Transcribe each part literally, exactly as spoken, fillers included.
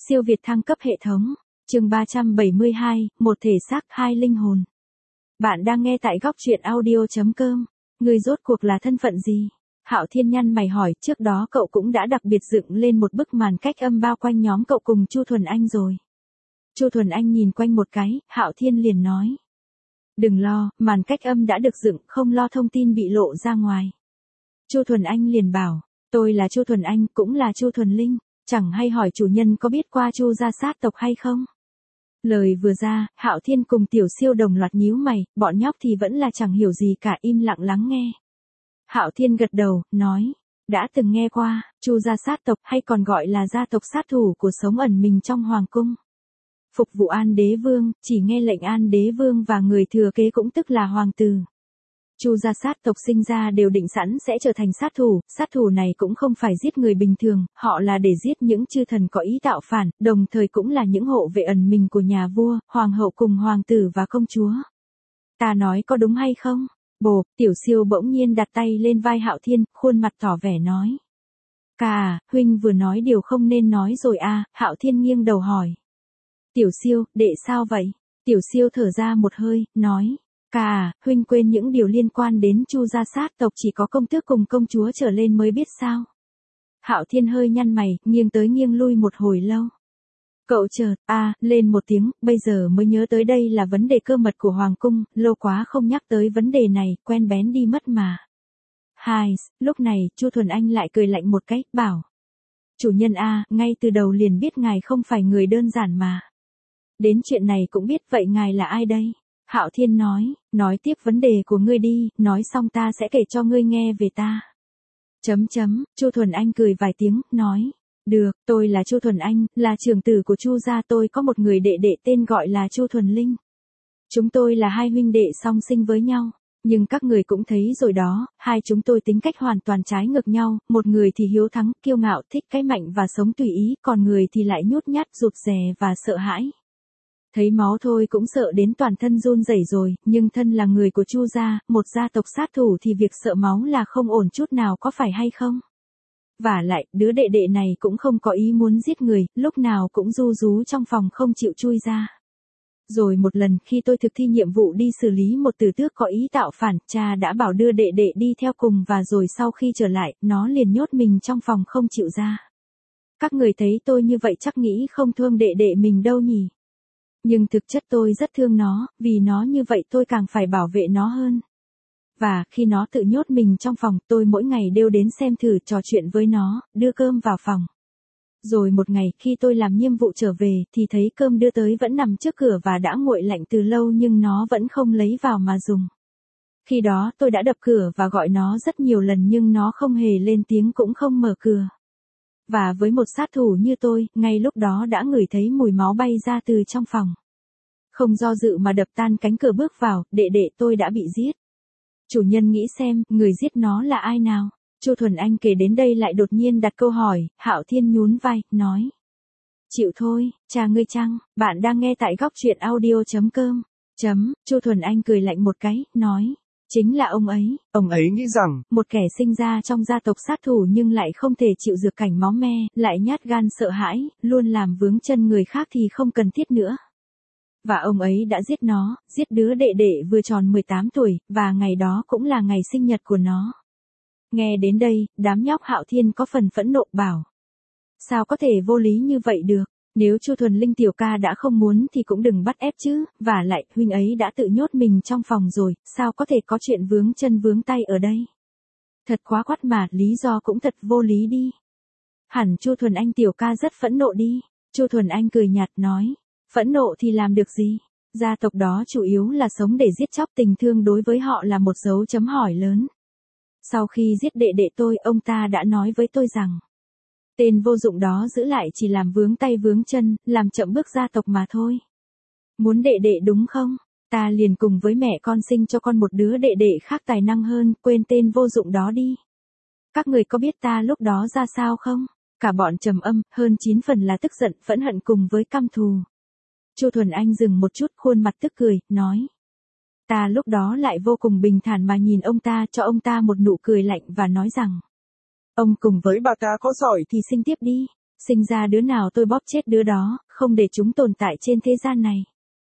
Siêu việt thăng cấp hệ thống. Chương ba trăm bảy mươi hai, một thể xác hai linh hồn. Bạn đang nghe tại góc truyện audio chấm com. Người rốt cuộc là thân phận gì? Hạo Thiên nhăn mày hỏi, trước đó cậu cũng đã đặc biệt dựng lên một bức màn cách âm bao quanh nhóm cậu cùng Chu Thuần Anh rồi. Chu Thuần Anh nhìn quanh một cái, Hạo Thiên liền nói. Đừng lo, màn cách âm đã được dựng, không lo thông tin bị lộ ra ngoài. Chu Thuần Anh liền bảo, tôi là Chu Thuần Anh, cũng là Chu Thuần Linh. Chẳng hay hỏi chủ nhân có biết qua Chu gia sát tộc hay không? Lời vừa ra, Hạo Thiên cùng Tiểu Siêu đồng loạt nhíu mày, bọn nhóc thì vẫn là chẳng hiểu gì cả, im lặng lắng nghe. Hạo Thiên gật đầu, nói, đã từng nghe qua, Chu gia sát tộc hay còn gọi là gia tộc sát thủ của sống ẩn mình trong hoàng cung. Phục vụ An Đế Vương, chỉ nghe lệnh An Đế Vương và người thừa kế cũng tức là hoàng tử. Chu gia sát tộc sinh ra đều định sẵn sẽ trở thành sát thủ, sát thủ này cũng không phải giết người bình thường, họ là để giết những chư thần có ý tạo phản, đồng thời cũng là những hộ vệ ẩn mình của nhà vua, hoàng hậu cùng hoàng tử và công chúa. Ta nói có đúng hay không? Bồ, Tiểu Siêu bỗng nhiên đặt tay lên vai Hạo Thiên, khuôn mặt tỏ vẻ nói. Cà, huynh vừa nói điều không nên nói rồi à, Hạo Thiên nghiêng đầu hỏi. Tiểu Siêu, đệ sao vậy? Tiểu Siêu thở ra một hơi, nói. Cà, huynh quên những điều liên quan đến Chu gia sát tộc chỉ có công tước cùng công chúa trở lên mới biết sao? Hạo Thiên hơi nhăn mày, nghiêng tới nghiêng lui một hồi lâu. Cậu chợt, a, lên một tiếng, bây giờ mới nhớ tới đây là vấn đề cơ mật của hoàng cung, lâu quá không nhắc tới vấn đề này, quen bén đi mất mà. Hai, lúc này, Chu Thuần Anh lại cười lạnh một cái, bảo. Chủ nhân a, ngay từ đầu liền biết ngài không phải người đơn giản mà. Đến chuyện này cũng biết, vậy ngài là ai đây? Hạo Thiên nói, nói tiếp vấn đề của ngươi đi, nói xong ta sẽ kể cho ngươi nghe về ta. Chấm chấm, Chu Thuần Anh cười vài tiếng, nói, được, tôi là Chu Thuần Anh, là trưởng tử của Chu gia, tôi có một người đệ đệ tên gọi là Chu Thuần Linh. Chúng tôi là hai huynh đệ song sinh với nhau, nhưng các người cũng thấy rồi đó, hai chúng tôi tính cách hoàn toàn trái ngược nhau, một người thì hiếu thắng, kiêu ngạo, thích cái mạnh và sống tùy ý, còn người thì lại nhút nhát, rụt rè và sợ hãi. Thấy máu thôi cũng sợ đến toàn thân run rẩy rồi, nhưng thân là người của Chu gia, một gia tộc sát thủ thì việc sợ máu là không ổn chút nào, có phải hay không? Vả lại, đứa đệ đệ này cũng không có ý muốn giết người, lúc nào cũng ru rú trong phòng không chịu chui ra. Rồi một lần khi tôi thực thi nhiệm vụ đi xử lý một tử tước có ý tạo phản, cha đã bảo đưa đệ đệ đi theo cùng và rồi sau khi trở lại, nó liền nhốt mình trong phòng không chịu ra. Các người thấy tôi như vậy chắc nghĩ không thương đệ đệ mình đâu nhỉ? Nhưng thực chất tôi rất thương nó, vì nó như vậy tôi càng phải bảo vệ nó hơn. Và khi nó tự nhốt mình trong phòng, tôi mỗi ngày đều đến xem thử, trò chuyện với nó, đưa cơm vào phòng. Rồi một ngày khi tôi làm nhiệm vụ trở về thì thấy cơm đưa tới vẫn nằm trước cửa và đã nguội lạnh từ lâu nhưng nó vẫn không lấy vào mà dùng. Khi đó tôi đã đập cửa và gọi nó rất nhiều lần nhưng nó không hề lên tiếng cũng không mở cửa. Và với một sát thủ như tôi, ngay lúc đó đã ngửi thấy mùi máu bay ra từ trong phòng. Không do dự mà đập tan cánh cửa bước vào, đệ đệ tôi đã bị giết. Chủ nhân nghĩ xem, người giết nó là ai nào? Chu Thuần Anh kể đến đây lại đột nhiên đặt câu hỏi, Hạo Thiên nhún vai, nói. Chịu thôi, cha ngươi chăng, bạn đang nghe tại góc truyện audio chấm com. Chấm, Chu Thuần Anh cười lạnh một cái, nói. Chính là ông ấy, ông ấy nghĩ rằng, một kẻ sinh ra trong gia tộc sát thủ nhưng lại không thể chịu dược cảnh máu me, lại nhát gan sợ hãi, luôn làm vướng chân người khác thì không cần thiết nữa. Và ông ấy đã giết nó, giết đứa đệ đệ vừa tròn mười tám tuổi, và ngày đó cũng là ngày sinh nhật của nó. Nghe đến đây, đám nhóc Hạo Thiên có phần phẫn nộ bảo. Sao có thể vô lý như vậy được? Nếu Chu Thuần Linh tiểu ca đã không muốn thì cũng đừng bắt ép chứ, và lại, huynh ấy đã tự nhốt mình trong phòng rồi, sao có thể có chuyện vướng chân vướng tay ở đây? Thật quá quắt mà, lý do cũng thật vô lý đi. Hẳn Chu Thuần Anh tiểu ca rất phẫn nộ đi. Chu Thuần Anh cười nhạt nói, phẫn nộ thì làm được gì? Gia tộc đó chủ yếu là sống để giết chóc, tình thương đối với họ là một dấu chấm hỏi lớn. Sau khi giết đệ đệ tôi, ông ta đã nói với tôi rằng, tên vô dụng đó giữ lại chỉ làm vướng tay vướng chân, làm chậm bước gia tộc mà thôi. Muốn đệ đệ đúng không? Ta liền cùng với mẹ con sinh cho con một đứa đệ đệ khác tài năng hơn, quên tên vô dụng đó đi. Các người có biết ta lúc đó ra sao không? Cả bọn trầm âm, hơn chín phần là tức giận, phẫn hận cùng với căm thù. Chu Thuần Anh dừng một chút, khuôn mặt tức cười, nói. Ta lúc đó lại vô cùng bình thản mà nhìn ông ta, cho ông ta một nụ cười lạnh và nói rằng. Ông cùng với bà ta có giỏi thì sinh tiếp đi. Sinh ra đứa nào tôi bóp chết đứa đó, không để chúng tồn tại trên thế gian này.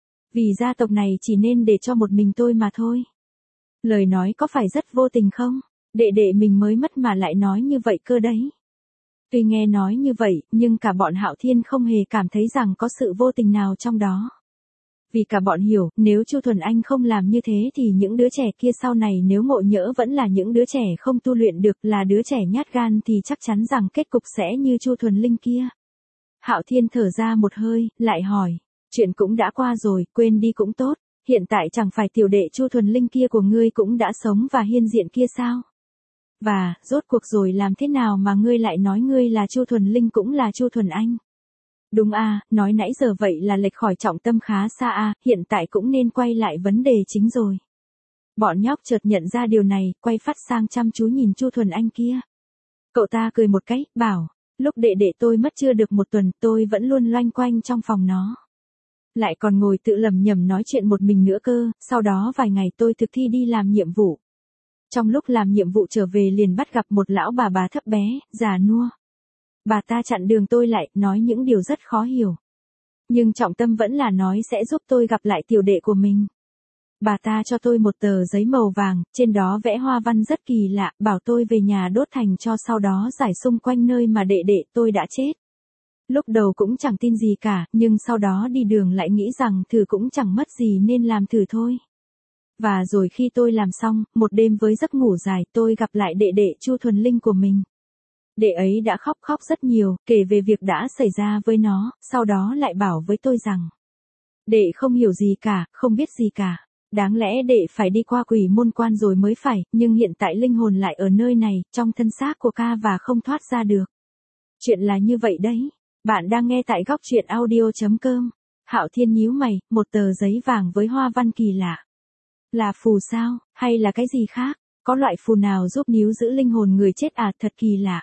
Vì gia tộc này chỉ nên để cho một mình tôi mà thôi. Lời nói có phải rất vô tình không? Đệ đệ mình mới mất mà lại nói như vậy cơ đấy. Tuy nghe nói như vậy, nhưng cả bọn Hạo Thiên không hề cảm thấy rằng có sự vô tình nào trong đó. Vì cả bọn hiểu, nếu Chu Thuần Anh không làm như thế thì những đứa trẻ kia sau này nếu ngộ nhỡ vẫn là những đứa trẻ không tu luyện được, là đứa trẻ nhát gan thì chắc chắn rằng kết cục sẽ như Chu Thuần Linh kia. Hạo Thiên thở ra một hơi, lại hỏi, chuyện cũng đã qua rồi, quên đi cũng tốt, hiện tại chẳng phải tiểu đệ Chu Thuần Linh kia của ngươi cũng đã sống và hiên diện kia sao? Và, rốt cuộc rồi làm thế nào mà ngươi lại nói ngươi là Chu Thuần Linh cũng là Chu Thuần Anh? Đúng à, nói nãy giờ vậy là lệch khỏi trọng tâm khá xa à, hiện tại cũng nên quay lại vấn đề chính rồi. Bọn nhóc chợt nhận ra điều này, quay phát sang chăm chú nhìn Chu Thuần Anh kia. Cậu ta cười một cái, bảo, lúc đệ đệ tôi mất chưa được một tuần, tôi vẫn luôn loanh quanh trong phòng nó. Lại còn ngồi tự lẩm nhẩm nói chuyện một mình nữa cơ, sau đó vài ngày tôi thực thi đi làm nhiệm vụ. Trong lúc làm nhiệm vụ trở về liền bắt gặp một lão bà bà thấp bé, già nua. Bà ta chặn đường tôi lại, nói những điều rất khó hiểu. Nhưng trọng tâm vẫn là nói sẽ giúp tôi gặp lại tiểu đệ của mình. Bà ta cho tôi một tờ giấy màu vàng, trên đó vẽ hoa văn rất kỳ lạ, bảo tôi về nhà đốt thành cho, sau đó rải xung quanh nơi mà đệ đệ tôi đã chết. Lúc đầu cũng chẳng tin gì cả, nhưng sau đó đi đường lại nghĩ rằng thử cũng chẳng mất gì nên làm thử thôi. Và rồi khi tôi làm xong, một đêm với giấc ngủ dài, tôi gặp lại đệ đệ Chu Thuần Linh của mình. Đệ ấy đã khóc khóc rất nhiều, kể về việc đã xảy ra với nó, sau đó lại bảo với tôi rằng đệ không hiểu gì cả, không biết gì cả. Đáng lẽ đệ phải đi qua quỷ môn quan rồi mới phải, nhưng hiện tại linh hồn lại ở nơi này, trong thân xác của ca và không thoát ra được. Chuyện là như vậy đấy. Bạn đang nghe tại góc truyện audio chấm com. Hạo Thiên nhíu mày, một tờ giấy vàng với hoa văn kỳ lạ. Là phù sao, hay là cái gì khác? Có loại phù nào giúp níu giữ linh hồn người chết à, thật kỳ lạ.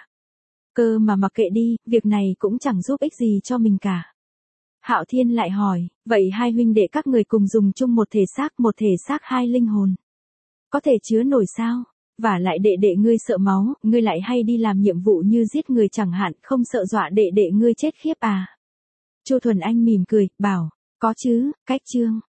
Cơ mà mặc kệ đi, việc này cũng chẳng giúp ích gì cho mình cả. Hạo Thiên lại hỏi, vậy hai huynh đệ các người cùng dùng chung một thể xác, một thể xác hai linh hồn. Có thể chứa nổi sao? Và lại đệ đệ ngươi sợ máu, ngươi lại hay đi làm nhiệm vụ như giết người chẳng hạn, không sợ dọa đệ đệ ngươi chết khiếp à? Chu Thuần Anh mỉm cười, bảo, có chứ, cách chương.